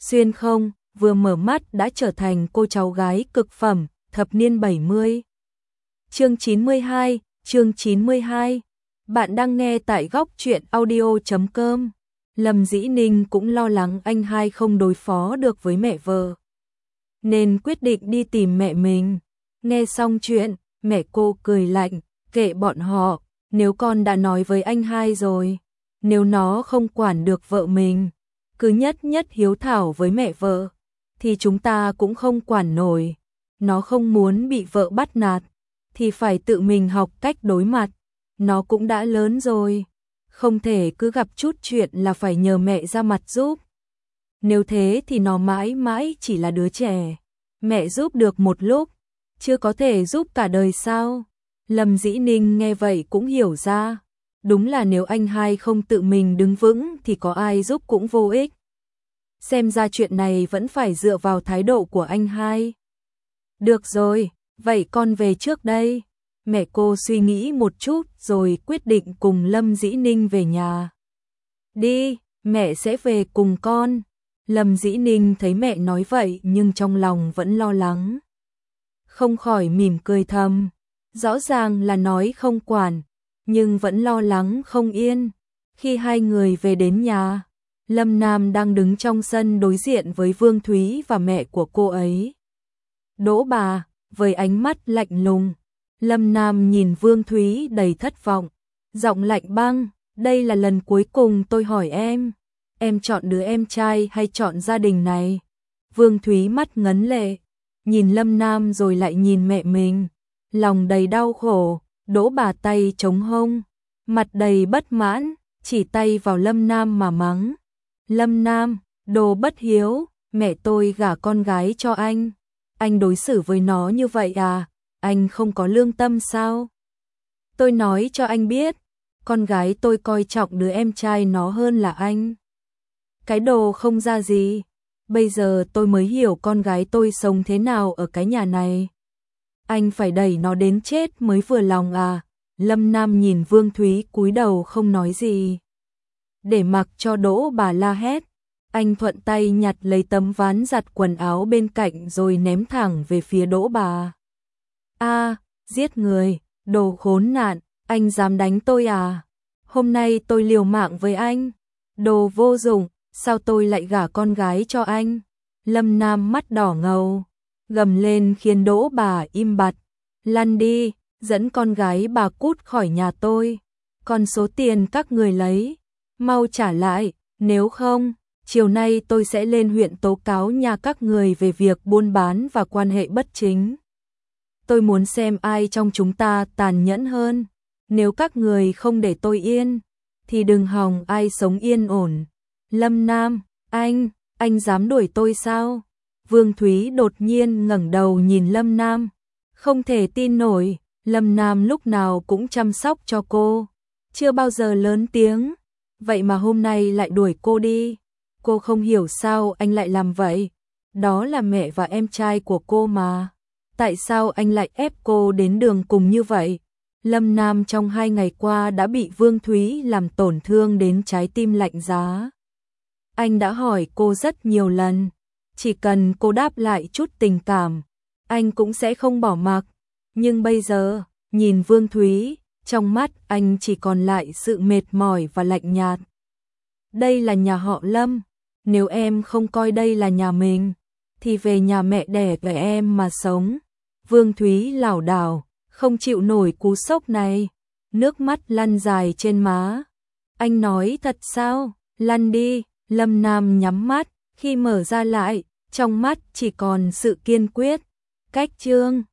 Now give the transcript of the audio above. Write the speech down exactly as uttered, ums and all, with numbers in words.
xuyên không, vừa mở mắt đã trở thành cô cháu gái cực phẩm, thập niên bảy mươi. Chương chín mươi hai, chương chín mươi hai. Bạn đang nghe tại góc truyện audio chấm com. Lâm Dĩ Ninh cũng lo lắng anh hai không đối phó được với mẹ vợ, nên quyết định đi tìm mẹ mình. Nghe xong chuyện, mẹ cô cười lạnh, kệ bọn họ, nếu con đã nói với anh hai rồi, nếu nó không quản được vợ mình, cứ nhất nhất hiếu thảo với mẹ vợ, thì chúng ta cũng không quản nổi. Nó không muốn bị vợ bắt nạt, thì phải tự mình học cách đối mặt. Nó cũng đã lớn rồi, không thể cứ gặp chút chuyện là phải nhờ mẹ ra mặt giúp. Nếu thế thì nó mãi mãi chỉ là đứa trẻ. Mẹ giúp được một lúc, chưa có thể giúp cả đời sao? Lâm Dĩ Ninh nghe vậy cũng hiểu ra. Đúng là nếu anh hai không tự mình đứng vững thì có ai giúp cũng vô ích. Xem ra chuyện này vẫn phải dựa vào thái độ của anh hai. Được rồi, vậy con về trước đây. Mẹ cô suy nghĩ một chút rồi quyết định cùng Lâm Dĩ Ninh về nhà. Đi, mẹ sẽ về cùng con. Lâm Dĩ Ninh thấy mẹ nói vậy nhưng trong lòng vẫn lo lắng. Không khỏi mỉm cười thầm. Rõ ràng là nói không quản, nhưng vẫn lo lắng không yên. Khi hai người về đến nhà, Lâm Nam đang đứng trong sân đối diện với Vương Thúy và mẹ của cô ấy. Đỗ bà, với ánh mắt lạnh lùng, Lâm Nam nhìn Vương Thúy đầy thất vọng, giọng lạnh băng, đây là lần cuối cùng tôi hỏi em, em chọn đứa em trai hay chọn gia đình này? Vương Thúy mắt ngấn lệ, nhìn Lâm Nam rồi lại nhìn mẹ mình, lòng đầy đau khổ. Đỗ bà tay chống hông, mặt đầy bất mãn, chỉ tay vào Lâm Nam mà mắng. Lâm Nam, đồ bất hiếu, mẹ tôi gả con gái cho anh. Anh đối xử với nó như vậy à? Anh không có lương tâm sao? Tôi nói cho anh biết, con gái tôi coi trọng đứa em trai nó hơn là anh. Cái đồ không ra gì, bây giờ tôi mới hiểu con gái tôi sống thế nào ở cái nhà này. Anh phải đẩy nó đến chết mới vừa lòng à? Lâm Nam nhìn Vương Thúy cúi đầu không nói gì. Để mặc cho Đỗ bà la hét, anh thuận tay nhặt lấy tấm ván giặt quần áo bên cạnh rồi ném thẳng về phía Đỗ bà. A, giết người, đồ khốn nạn, anh dám đánh tôi à? Hôm nay tôi liều mạng với anh. Đồ vô dụng, sao tôi lại gả con gái cho anh? Lâm Nam mắt đỏ ngầu, gầm lên khiến Đỗ bà im bặt. Lăn đi, dẫn con gái bà cút khỏi nhà tôi. Còn số tiền các người lấy, mau trả lại, nếu không, chiều nay tôi sẽ lên huyện tố cáo nhà các người về việc buôn bán và quan hệ bất chính. Tôi muốn xem ai trong chúng ta tàn nhẫn hơn. Nếu các người không để tôi yên, thì đừng hòng ai sống yên ổn. Lâm Nam, anh, anh dám đuổi tôi sao? Vương Thúy đột nhiên ngẩng đầu nhìn Lâm Nam, không thể tin nổi. Lâm Nam lúc nào cũng chăm sóc cho cô, chưa bao giờ lớn tiếng, vậy mà hôm nay lại đuổi cô đi. Cô không hiểu sao anh lại làm vậy, đó là mẹ và em trai của cô mà. Tại sao anh lại ép cô đến đường cùng như vậy? Lâm Nam trong hai ngày qua đã bị Vương Thúy làm tổn thương đến trái tim lạnh giá. Anh đã hỏi cô rất nhiều lần, chỉ cần cô đáp lại chút tình cảm, anh cũng sẽ không bỏ mặc. Nhưng bây giờ, nhìn Vương Thúy, trong mắt anh chỉ còn lại sự mệt mỏi và lạnh nhạt. Đây là nhà họ Lâm, nếu em không coi đây là nhà mình, thì về nhà mẹ đẻ của em mà sống. Vương Thúy lảo đảo, không chịu nổi cú sốc này, nước mắt lăn dài trên má. Anh nói thật sao? Lăn đi. Lâm Nam nhắm mắt, khi mở ra lại, trong mắt chỉ còn sự kiên quyết. Cách chương